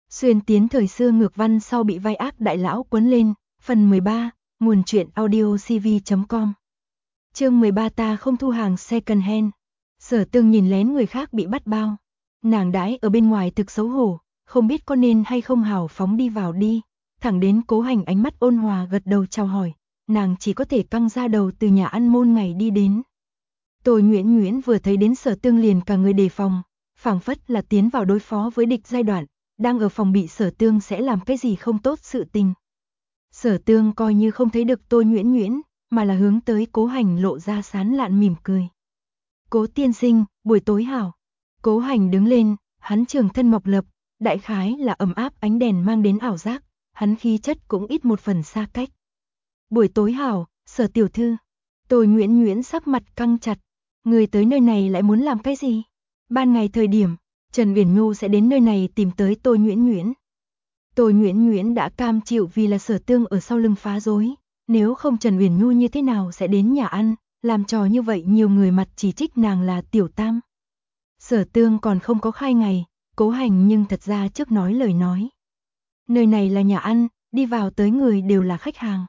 Xuyên tiến thời xưa ngược văn sau bị vai ác đại lão quấn lên, phần 13, nguồn truyện audio cv.com. Chương 13 ta không thu hàng second hand. Sở Tương nhìn lén người khác bị bắt bao. Nàng đãi ở bên ngoài thực xấu hổ, không biết có nên hay không hào phóng đi vào đi. Thẳng đến Cố Hành ánh mắt ôn hòa gật đầu chào hỏi, nàng chỉ có thể căng ra đầu từ nhà ăn môn ngày đi đến. Tôi Nguyễn vừa thấy đến Sở Tương liền cả người đề phòng, phảng phất là tiến vào đối phó với địch giai đoạn, đang ở phòng bị Sở Tương sẽ làm cái gì không tốt sự tình. Sở Tương coi như không thấy được Tôi Nguyễn, mà là hướng tới Cố Hành lộ ra sán lạn mỉm cười. Cố tiên sinh, buổi tối hảo. Cố Hành đứng lên, hắn trường thân mọc lập, đại khái là ấm áp ánh đèn mang đến ảo giác, hắn khí chất cũng ít một phần xa cách. Buổi tối hảo, Sở tiểu thư. Tôi Nguyễn sắc mặt căng chặt, người tới nơi này lại muốn làm cái gì? Ban ngày thời điểm, Trần Uyển Nhu sẽ đến nơi này tìm tới Tôi Nguyễn. Tôi Nguyễn đã cam chịu vì là Sở Tương ở sau lưng phá rối, nếu không Trần Uyển Nhu như thế nào sẽ đến nhà ăn, làm trò như vậy nhiều người mặt chỉ trích nàng là tiểu tam. Sở Tương còn không có khai ngày, Cố Hành nhưng thật ra trước nói lời nói. Nơi này là nhà ăn, đi vào tới người đều là khách hàng.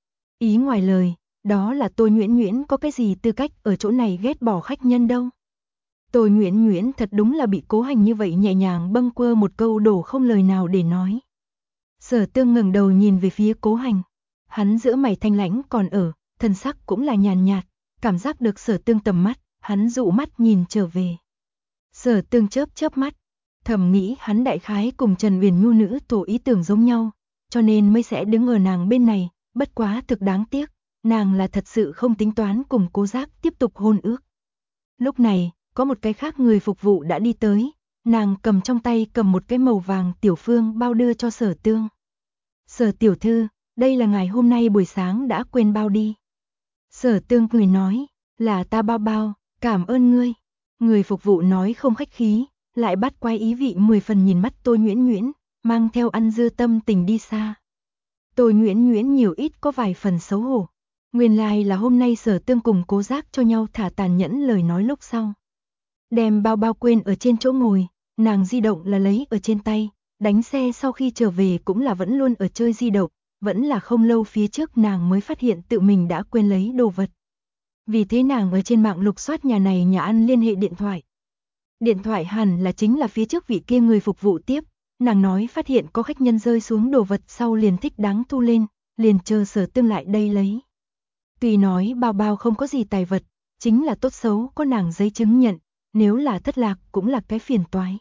Ý ngoài lời, đó là Tôi Nguyễn có cái gì tư cách ở chỗ này ghét bỏ khách nhân đâu. Tôi Nguyễn thật đúng là bị Cố Hành như vậy nhẹ nhàng bâng quơ một câu đổ không lời nào để nói. Sở Tương ngẩng đầu nhìn về phía Cố Hành. Hắn giữa mày thanh lãnh còn ở, thân sắc cũng là nhàn nhạt, cảm giác được Sở Tương tầm mắt, hắn dụ mắt nhìn trở về. Sở Tương chớp mắt, thầm nghĩ hắn đại khái cùng Trần Uyển Nhu nữ tổ ý tưởng giống nhau, cho nên mới sẽ đứng ở nàng bên này, bất quá thực đáng tiếc, nàng là thật sự không tính toán cùng Cố Giác tiếp tục hôn ước. Lúc này, có một cái khác người phục vụ đã đi tới, nàng cầm trong tay một cái màu vàng tiểu phương bao đưa cho Sở Tương. Sở tiểu thư, đây là ngài hôm nay buổi sáng đã quên bao đi. Sở Tương cười nói, là ta bao, cảm ơn ngươi. Người phục vụ nói không khách khí, lại bắt quay ý vị 10 phần nhìn mắt Tôi Nguyễn, mang theo ăn dưa tâm tình đi xa. Tôi Nguyễn nhiều ít có vài phần xấu hổ. Nguyên lai là hôm nay Sở Tương cùng Cố Giác cho nhau thả tàn nhẫn lời nói lúc sau. Đem bao quên ở trên chỗ ngồi, nàng di động là lấy ở trên tay, đánh xe sau khi trở về cũng là vẫn luôn ở chơi di động, vẫn là không lâu phía trước nàng mới phát hiện tự mình đã quên lấy đồ vật. Vì thế nàng ở trên mạng lục soát nhà này nhà ăn liên hệ điện thoại. Điện thoại hẳn là chính là phía trước vị kia người phục vụ tiếp, nàng nói phát hiện có khách nhân rơi xuống đồ vật sau liền thích đáng thu lên, liền chờ Sở Tương lại đây lấy. Tuy nói bao không có gì tài vật, chính là tốt xấu có nàng giấy chứng nhận, nếu là thất lạc cũng là cái phiền toái.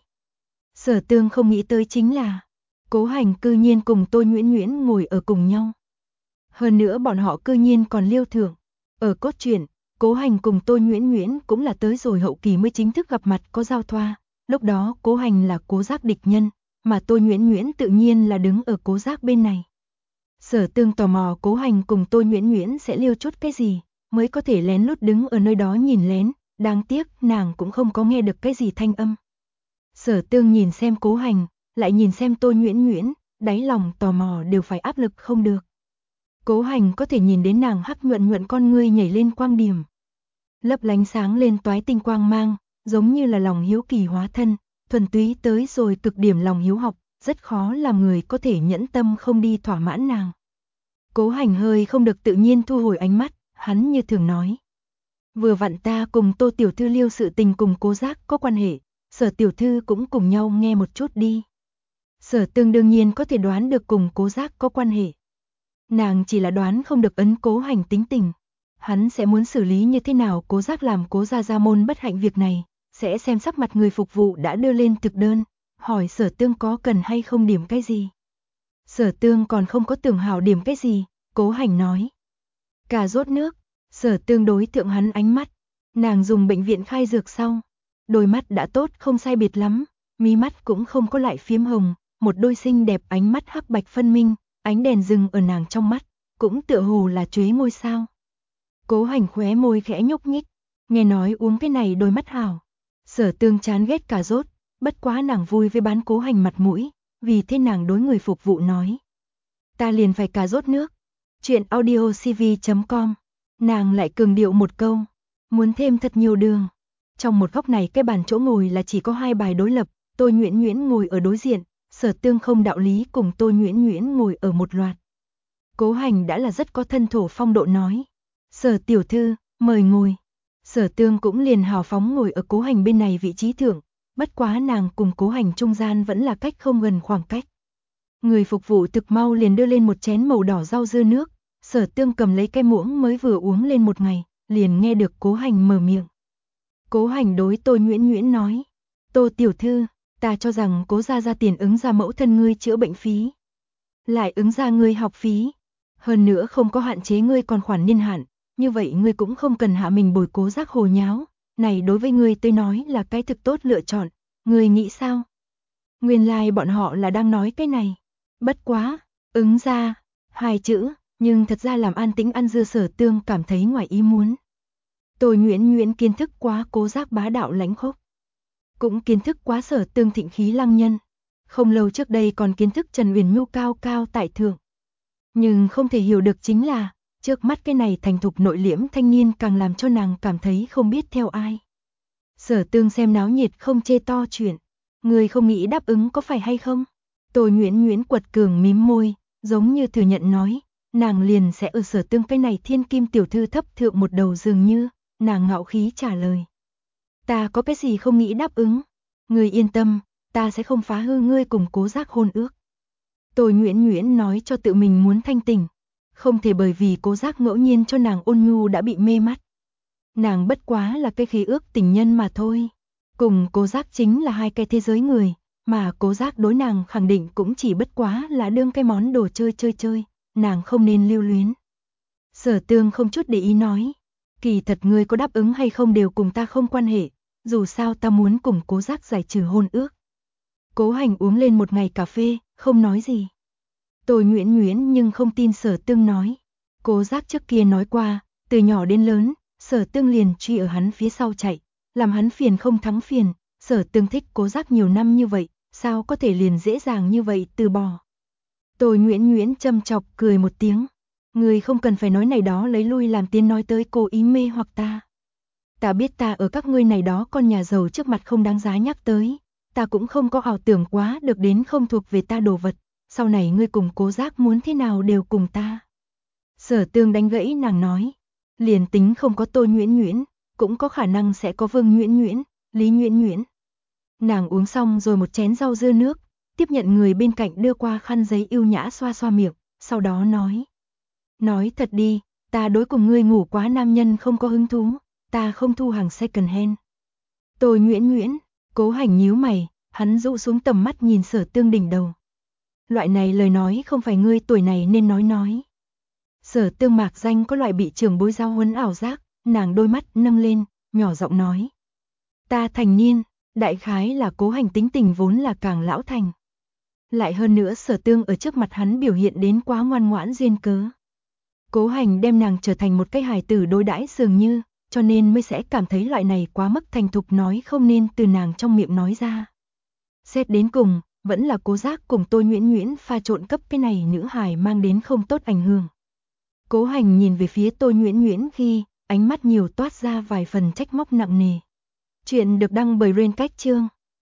Sở Tương không nghĩ tới chính là Cố Hành cư nhiên cùng Tôi Nguyễn ngồi ở cùng nhau. Hơn nữa bọn họ cư nhiên còn liêu thưởng. Ở cốt truyện, Cố Hành cùng Tôi Nguyễn cũng là tới rồi hậu kỳ mới chính thức gặp mặt có giao thoa. Lúc đó Cố Hành là Cố Giác địch nhân, mà Tôi Nguyễn tự nhiên là đứng ở Cố Giác bên này. Sở Tương tò mò Cố Hành cùng Tôi Nguyễn sẽ liêu chút cái gì, mới có thể lén lút đứng ở nơi đó nhìn lén, đáng tiếc nàng cũng không có nghe được cái gì thanh âm. Sở Tương nhìn xem Cố Hành, lại nhìn xem Tôi Nguyễn, đáy lòng tò mò đều phải áp lực không được. Cố Hành có thể nhìn đến nàng hắc nhuận con ngươi nhảy lên quang điểm. Lấp lánh sáng lên toái tinh quang mang, giống như là lòng hiếu kỳ hóa thân, thuần túy tới rồi cực điểm lòng hiếu học, rất khó làm người có thể nhẫn tâm không đi thỏa mãn nàng. Cố Hành hơi không được tự nhiên thu hồi ánh mắt, hắn như thường nói. Vừa vặn ta cùng Tô tiểu thư liêu sự tình cùng Cố Giác có quan hệ, Sở tiểu thư cũng cùng nhau nghe một chút đi. Sở Tương đương nhiên có thể đoán được cùng Cố Giác có quan hệ. Nàng chỉ là đoán không được ấn Cố Hành tính tình. Hắn sẽ muốn xử lý như thế nào Cố Giác làm Cố gia môn bất hạnh việc này, sẽ xem sắc mặt người phục vụ đã đưa lên thực đơn, hỏi Sở Tương có cần hay không điểm cái gì. Sở Tương còn không có tưởng hảo điểm cái gì, Cố Hành nói. Cà rốt nước, Sở Tương đối thượng hắn ánh mắt, nàng dùng bệnh viện khai dược sau. Đôi mắt đã tốt không sai biệt lắm, mí mắt cũng không có lại phiếm hồng, một đôi xinh đẹp ánh mắt hắc bạch phân minh, ánh đèn dừng ở nàng trong mắt, cũng tựa hồ là chuế môi sao. Cố Hành khóe môi khẽ nhúc nhích, nghe nói uống cái này đôi mắt hảo. Sở Tương chán ghét cà rốt, bất quá nàng vui với bán Cố Hành mặt mũi, vì thế nàng đối người phục vụ nói. Ta liền phải cà rốt nước. Chuyện audio cv.com. Nàng lại cường điệu một câu, muốn thêm thật nhiều đường. Trong một góc này cái bàn chỗ ngồi là chỉ có hai bài đối lập, Tôi Nguyễn ngồi ở đối diện, Sở Tương không đạo lý cùng Tô Nhuyễn Nhuyễn ngồi ở một loạt. Cố Hành đã là rất có thân thổ phong độ nói. Sở tiểu thư, mời ngồi. Sở Tương cũng liền hào phóng ngồi ở Cố Hành bên này vị trí thượng, bất quá nàng cùng Cố Hành trung gian vẫn là cách không gần khoảng cách. Người phục vụ thực mau liền đưa lên một chén màu đỏ rau dưa nước, Sở Tương cầm lấy cái muỗng mới vừa uống lên một ngày, liền nghe được Cố Hành mở miệng. Cố Hành đối Tô Nhuyễn Nhuyễn nói, Tô tiểu thư, ta cho rằng Cố gia ra tiền ứng ra mẫu thân ngươi chữa bệnh phí, lại ứng ra ngươi học phí, hơn nữa không có hạn chế ngươi còn khoản niên hạn, như vậy ngươi cũng không cần hạ mình bồi Cố Giác hồ nháo, này đối với ngươi tôi nói là cái thực tốt lựa chọn, ngươi nghĩ sao? Nguyên lai bọn họ là đang nói cái này. Bất quá, ứng ra, hai chữ, nhưng thật ra làm an tĩnh ăn dưa Sở Tương cảm thấy ngoài ý muốn. Tô Nhuyễn Nhuyễn kiến thức quá Cố Giác bá đạo lãnh khốc, cũng kiến thức quá Sở Tương thịnh khí lăng nhân, không lâu trước đây còn kiến thức Trần Uyển Nhu cao cao tại thượng. Nhưng không thể hiểu được chính là, trước mắt cái này thành thục nội liễm thanh niên càng làm cho nàng cảm thấy không biết theo ai. Sở Tương xem náo nhiệt không chê to chuyện, người không nghĩ đáp ứng có phải hay không? Tô Nhuyễn Nhuyễn quật cường mím môi, giống như thừa nhận nói, nàng liền sẽ ở Sở Tương cái này thiên kim tiểu thư thấp thượng một đầu dường như, nàng ngạo khí trả lời. Ta có cái gì không nghĩ đáp ứng? Người yên tâm, ta sẽ không phá hư ngươi cùng Cố Giác hôn ước. Tô Nhuyễn Nhuyễn nói cho tự mình muốn thanh tỉnh, không thể bởi vì Cố Giác ngẫu nhiên cho nàng ôn nhu đã bị mê mắt. Nàng bất quá là cái khí ước tình nhân mà thôi, cùng Cố Giác chính là hai cái thế giới người, mà Cố Giác đối nàng khẳng định cũng chỉ bất quá là đương cái món đồ chơi, nàng không nên lưu luyến. Sở Tương không chút để ý nói, kỳ thật ngươi có đáp ứng hay không đều cùng ta không quan hệ, dù sao ta muốn cùng Cố Giác giải trừ hôn ước. Cố Hành uống lên một ngày cà phê, không nói gì. Tô Nhuyễn Nhuyễn nhưng không tin Sở Tương nói. Cố Giác trước kia nói qua, từ nhỏ đến lớn, Sở Tương liền truy ở hắn phía sau chạy, làm hắn phiền không thắng phiền, Sở Tương thích Cố Giác nhiều năm như vậy, sao có thể liền dễ dàng như vậy từ bỏ. Tô Nhuyễn Nhuyễn châm chọc cười một tiếng, người không cần phải nói này đó lấy lui làm tiếng nói tới cố ý mê hoặc ta. Ta biết ta ở các ngươi này đó con nhà giàu trước mặt không đáng giá nhắc tới, ta cũng không có ảo tưởng quá được đến không thuộc về ta đồ vật, sau này ngươi cùng Cố Giác muốn thế nào đều cùng ta. Sở Tương đánh gãy nàng nói, liền tính không có Tô Nhuyễn Nhuyễn, cũng có khả năng sẽ có Vương Nhuyễn Nhuyễn, Lý Nhuyễn Nhuyễn. Nàng uống xong rồi một chén rau dưa nước, tiếp nhận người bên cạnh đưa qua khăn giấy yêu nhã xoa xoa miệng, sau đó nói thật đi, ta đối cùng ngươi ngủ quá nam nhân không có hứng thú, ta không thu hàng second hand. Tô Nhuyễn Nhuyễn, Cố Hành nhíu mày, hắn dụ xuống tầm mắt nhìn Sở Tương đỉnh đầu. Loại này lời nói không phải ngươi tuổi này nên nói. Sở Tương mạc danh có loại bị trưởng bối giao huấn ảo giác, nàng đôi mắt nâng lên, nhỏ giọng nói. Ta thành niên, đại khái là Cố Hành tính tình vốn là càng lão thành. Lại hơn nữa Sở Tương ở trước mặt hắn biểu hiện đến quá ngoan ngoãn duyên cớ. Cố Hành đem nàng trở thành một cái hài tử đối đãi dường như, cho nên mới sẽ cảm thấy loại này quá mức thành thục nói không nên từ nàng trong miệng nói ra. Xét đến cùng, vẫn là Cố Giác cùng Tô Nhuyễn Nhuyễn pha trộn cấp cái này nữ hài mang đến không tốt ảnh hưởng. Cố Hành nhìn về phía Tô Nhuyễn Nhuyễn khi, ánh mắt nhiều toát ra vài phần trách móc nặng nề. Chuyện được đăng bởi Rain Cách Chương.